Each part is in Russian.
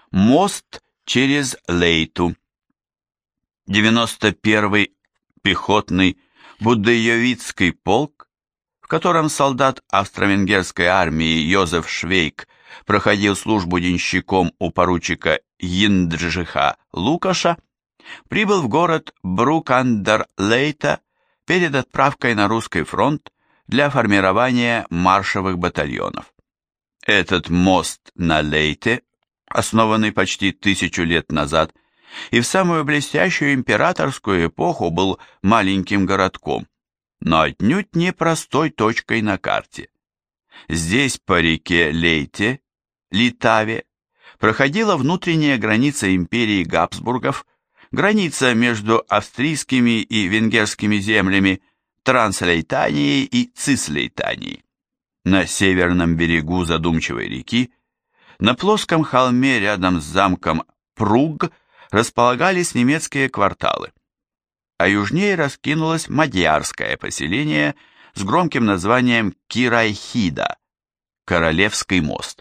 Мост через Лейту. 91-й пехотный Будеевицкий полк, в котором солдат австро-венгерской армии Йозеф Швейк проходил службу денщиком у поручика Йиндржиха Лукаша, прибыл в город Брук-ан-дер-Лейта перед отправкой на русский фронт для формирования маршевых батальонов. Этот мост на Лейте, основанный почти 1000 лет назад, и в самую блестящую императорскую эпоху был маленьким городком, но отнюдь не простой точкой на карте. Здесь по реке Лейте, Литаве, проходила внутренняя граница империи Габсбургов, граница между австрийскими и венгерскими землями, Транслейтанией и Цислейтанией. На северном берегу задумчивой реки, на плоском холме рядом с замком Пруг, располагались немецкие кварталы, а южнее раскинулось мадьярское поселение с громким названием Кирайхида, Королевский мост.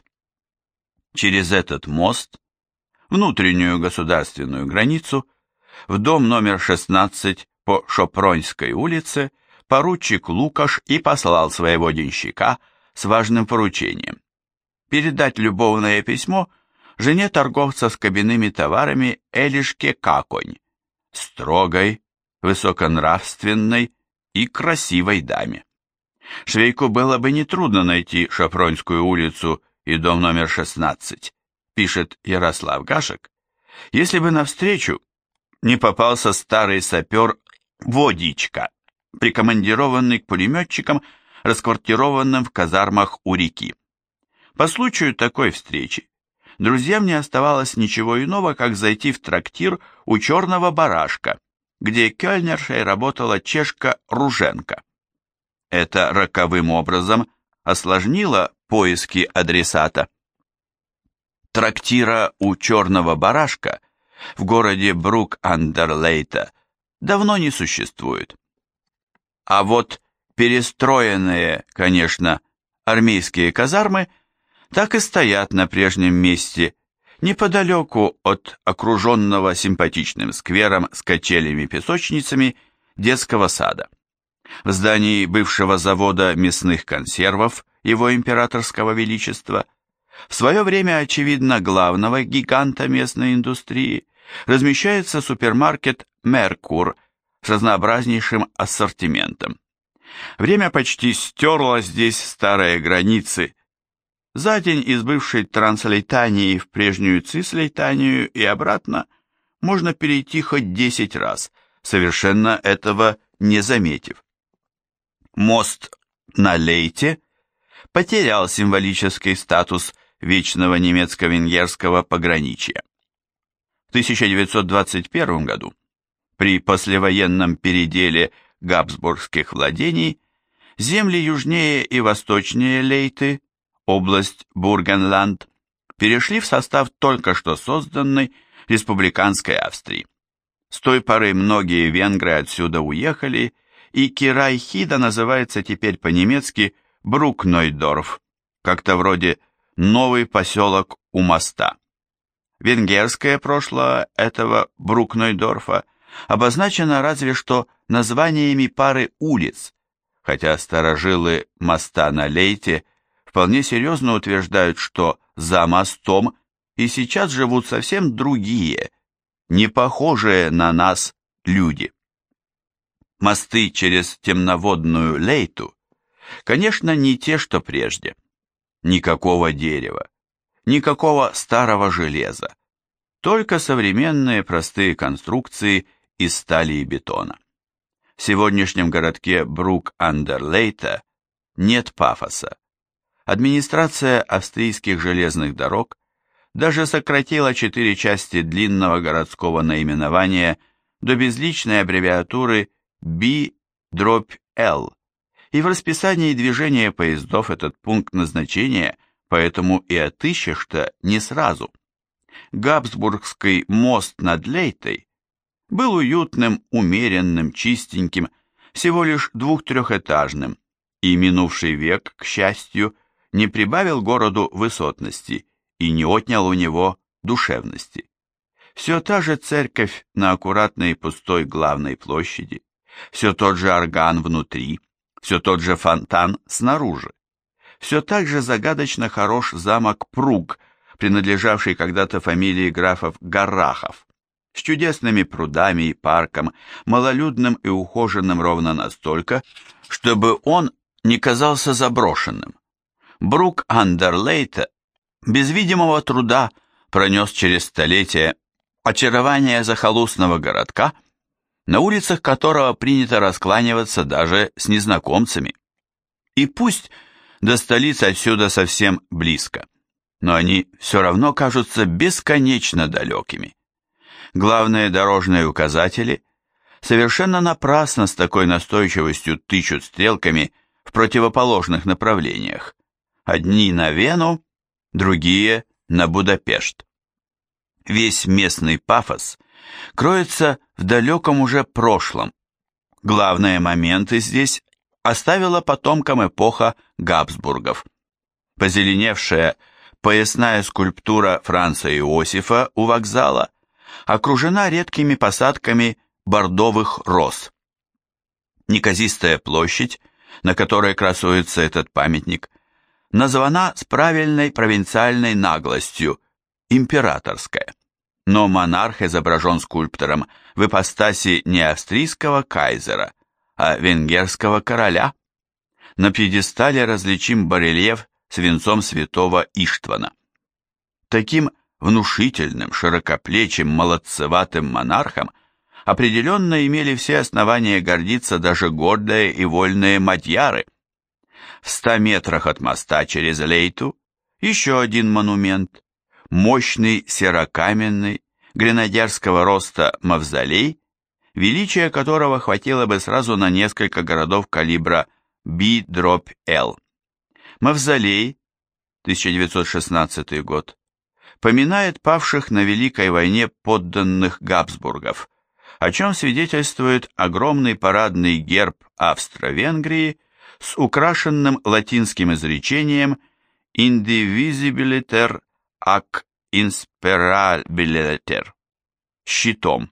Через этот мост, внутреннюю государственную границу, в дом номер 16 по Шопроньской улице поручик Лукаш и послал своего денщика с важным поручением передать любовное письмо жене торговца с кабинными товарами Элишке Каконь, строгой, высоконравственной и красивой даме. Швейку было бы нетрудно найти Шопроньскую улицу и дом номер 16, пишет Ярослав Гашек, если бы навстречу не попался старый сапер Водичка, прикомандированный к пулеметчикам, расквартированным в казармах у реки. По случаю такой встречи друзьям не оставалось ничего иного, как зайти в трактир у черного барашка, где кельнершей работала чешка Руженко. Это роковым образом осложнило поиски адресата. Трактира у черного барашка в городе Брук-ан-дер-Лейта давно не существует. А вот перестроенные, конечно, армейские казармы так и стоят на прежнем месте, неподалеку от окруженного симпатичным сквером с качелями-песочницами детского сада. В здании бывшего завода мясных консервов его императорского величества, в свое время, очевидно, главного гиганта местной индустрии, размещается супермаркет «Меркур» с разнообразнейшим ассортиментом. Время почти стерло здесь старые границы. За день из бывшей Транслейтании в прежнюю Цислейтанию и обратно можно перейти хоть 10 раз, совершенно этого не заметив. Мост на Лейте потерял символический статус вечного немецко-венгерского пограничья. В 1921 году, при послевоенном переделе габсбургских владений, земли южнее и восточнее Лейты, область Бургенланд, перешли в состав только что созданной республиканской Австрии. С той поры многие венгры отсюда уехали, и Кирайхида называется теперь по-немецки Брукнойдорф, как-то вроде «новый поселок у моста». Венгерское прошлое этого Брукнойдорфа обозначено разве что названиями пары улиц, хотя старожилы моста на Лейте вполне серьезно утверждают, что за мостом и сейчас живут совсем другие, не похожие на нас люди. Мосты через темноводную Лейту, конечно, не те, что прежде. Никакого дерева, никакого старого железа, только современные простые конструкции из стали и бетона. В сегодняшнем городке Брук-ан-дер-Лейта нет пафоса. Администрация австрийских железных дорог даже сократила 4 части длинного городского наименования до безличной аббревиатуры B/L, и в расписании движения поездов этот пункт назначения поэтому и отыщешь-то не сразу. Габсбургский мост над Лейтой был уютным, умеренным, чистеньким, всего лишь 2-3-этажным, и минувший век, к счастью, не прибавил городу высотности и не отнял у него душевности. Все та же церковь на аккуратной пустой главной площади, все тот же орган внутри, все тот же фонтан снаружи. Все так же загадочно хорош замок Пруг, принадлежавший когда-то фамилии графов Гаррахов, с чудесными прудами и парком, малолюдным и ухоженным ровно настолько, чтобы он не казался заброшенным. Брук Андерлейта без видимого труда пронес через столетия очарование захолустного городка, на улицах которого принято раскланиваться даже с незнакомцами. И пусть до столицы отсюда совсем близко, но они все равно кажутся бесконечно далекими. Главные дорожные указатели совершенно напрасно с такой настойчивостью тычут стрелками в противоположных направлениях. Одни на Вену, другие на Будапешт. Весь местный пафос кроется в далеком уже прошлом. Главные моменты здесь оставила потомкам эпоха Габсбургов. Позеленевшая поясная скульптура Франца Иосифа у вокзала окружена редкими посадками бордовых роз. Неказистая площадь, на которой красуется этот памятник, названа с правильной провинциальной наглостью императорская, но монарх изображен скульптором в ипостаси не австрийского кайзера, а венгерского короля. На пьедестале различим барельеф с венцом святого Иштвана. Таким внушительным, широкоплечим, молодцеватым монархом определенно имели все основания гордиться даже гордые и вольные мадьяры. В 100 метрах от моста через Лейту еще один монумент, мощный серокаменный, гренадерского роста мавзолей, величие которого хватило бы сразу на несколько городов калибра B-L. Мавзолей, 1916 год, поминает павших на Великой войне подданных Габсбургов, о чем свидетельствует огромный парадный герб Австро-Венгрии с украшенным латинским изречением «Indivisibiliter ac inseparabiliter» – щитом.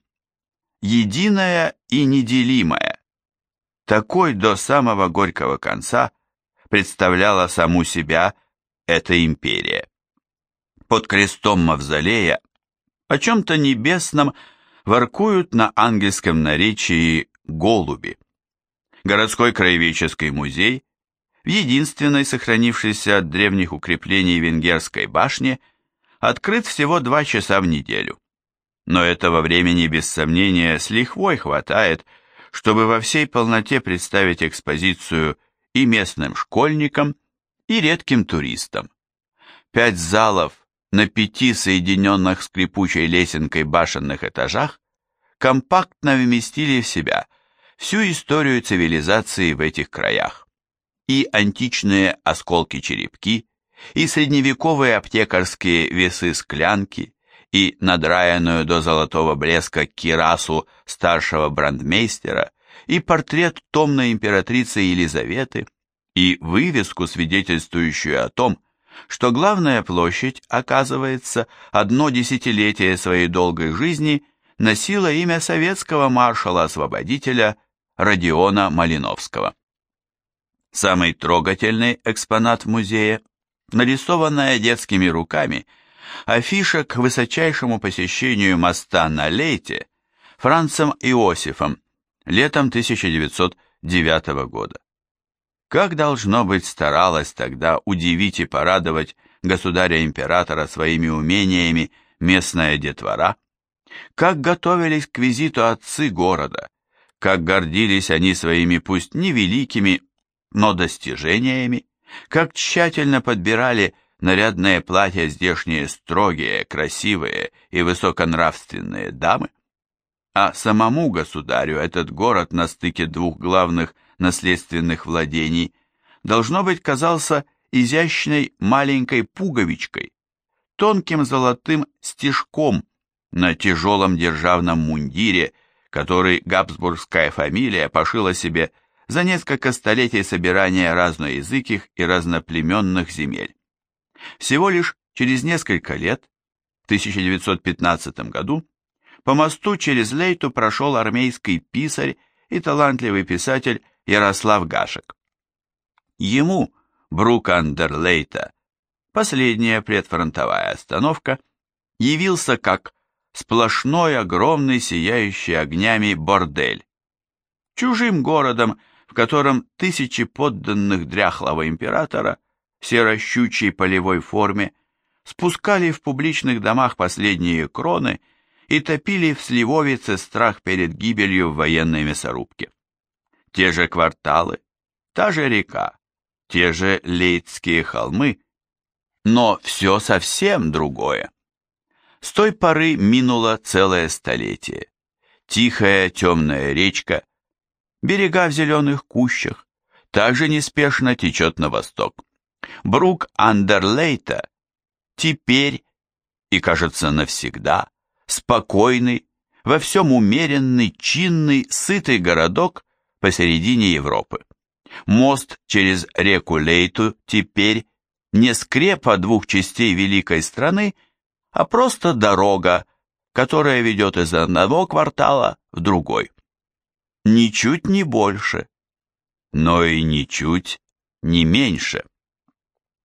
Единая и неделимая. Такой до самого горького конца представляла саму себя эта империя. Под крестом мавзолея о чем-то небесном воркуют на ангельском наречии голуби. Городской краеведческий музей в единственной сохранившейся от древних укреплений венгерской башне открыт всего 2 часа в неделю. Но этого времени без сомнения с лихвой хватает, чтобы во всей полноте представить экспозицию и местным школьникам, и редким туристам. 5 залов на 5 соединенных скрипучей лесенкой башенных этажах компактно вместили в себя всю историю цивилизации в этих краях. И античные осколки-черепки, и средневековые аптекарские весы-склянки, и надраенную до золотого блеска кирасу старшего брандмейстера, и портрет томной императрицы Елизаветы, и вывеску, свидетельствующую о том, что главная площадь, оказывается, 1 десятилетие своей долгой жизни носила имя советского маршала-освободителя Родиона Малиновского. Самый трогательный экспонат музея, нарисованная детскими руками, афиша к высочайшему посещению моста на Лейте Францем Иосифом летом 1909 года. Как должно быть старалась тогда удивить и порадовать государя-императора своими умениями местная детвора, как готовились к визиту отцы города, как гордились они своими пусть невеликими, но достижениями, как тщательно подбирали нарядные платья здешние строгие, красивые и высоконравственные дамы. А самому государю этот город на стыке 2 главных наследственных владений должно быть казался изящной маленькой пуговичкой, тонким золотым стежком на тяжелом державном мундире, который габсбургская фамилия пошила себе за несколько столетий собирания разноязыких и разноплеменных земель. Всего лишь через несколько лет, В 1915 году по мосту через Лейту прошел армейский писарь и талантливый писатель Ярослав Гашек. Ему, Брук-ан-дер-Лейта, последняя предфронтовая остановка, явился как сплошной, огромный, сияющий огнями бордель. Чужим городом, в котором тысячи подданных дряхлого императора в серо-щучьей полевой форме спускали в публичных домах последние кроны и топили в сливовице страх перед гибелью в военной мясорубке. Те же кварталы, та же река, те же Лейтские холмы, но все совсем другое. С той поры минуло целое столетие. Тихая темная речка, берега в зеленых кущах, также неспешно течет на восток. Брук-ан-дер-Лейта теперь, и кажется навсегда, спокойный, во всем умеренный, чинный, сытый городок посередине Европы. Мост через реку Лейту теперь не скрепа двух частей великой страны, а просто дорога, которая ведет из одного квартала в другой. Ничуть не больше, но и ничуть не меньше.